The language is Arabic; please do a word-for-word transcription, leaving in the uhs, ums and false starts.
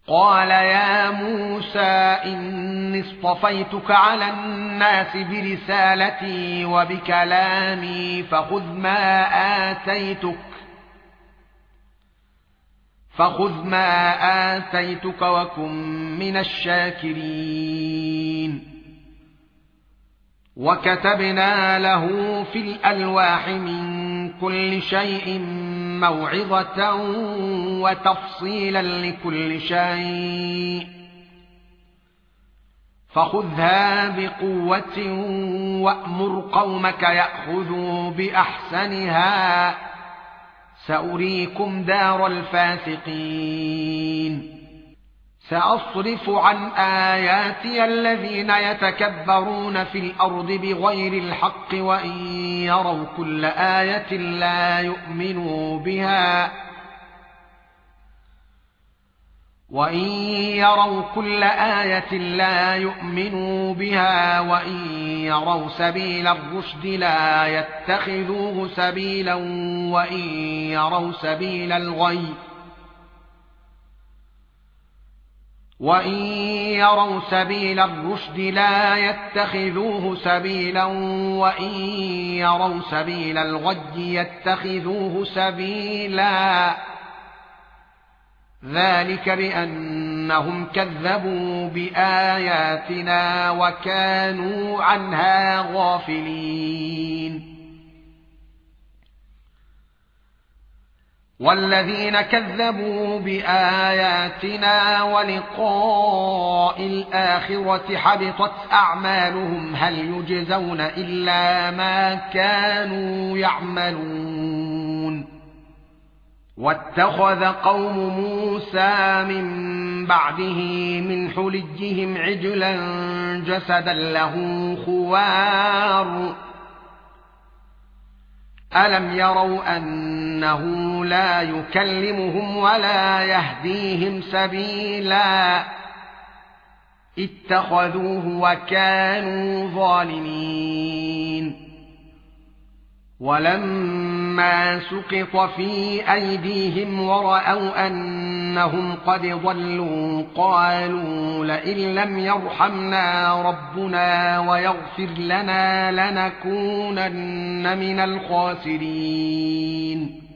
قال يا موسى إني اصطفيتك على الناس برسالتي وبكلامي فخذ ما آتيتك فخذ ما آتيتك وكن من الشاكرين وكتبنا له في الألواح من كل شيء موعظة وتفصيلا لكل شيء فخذها بقوة وأمر قومك يأخذوا بأحسنها سأريكم دار الفاسقين سأصرف عن آياتي الذين يتكبرون في الأرض بغير الحق وإن يروا كل آية لا يؤمنوا بها وإن يروا كل آية لا يؤمنوا بها وإن يروا سبيل الرشد لا يتخذوه سبيلا وإن يروا سبيل الغي وإن يروا سبيل الرشد لا يتخذوه سبيلا وإن يروا سبيل الغي يتخذوه سبيلا ذلك بأنهم كذبوا بآياتنا وكانوا عنها غافلين والذين كذبوا بآياتنا ولقاء الآخرة حبطت أعمالهم هل يجزون إلا ما كانوا يعملون واتخذ قوم موسى من بعده من حليهم عجلا جسدا له خوار ألم يروا أنه لا يكلمهم ولا يهديهم سبيلا اتخذوه وكانوا ظالمين ولما سقط في أيديهم ورأوا أنهم قد ضلوا قالوا لئن لم يرحمنا ربنا ويغفر لنا لنكونن من الخاسرين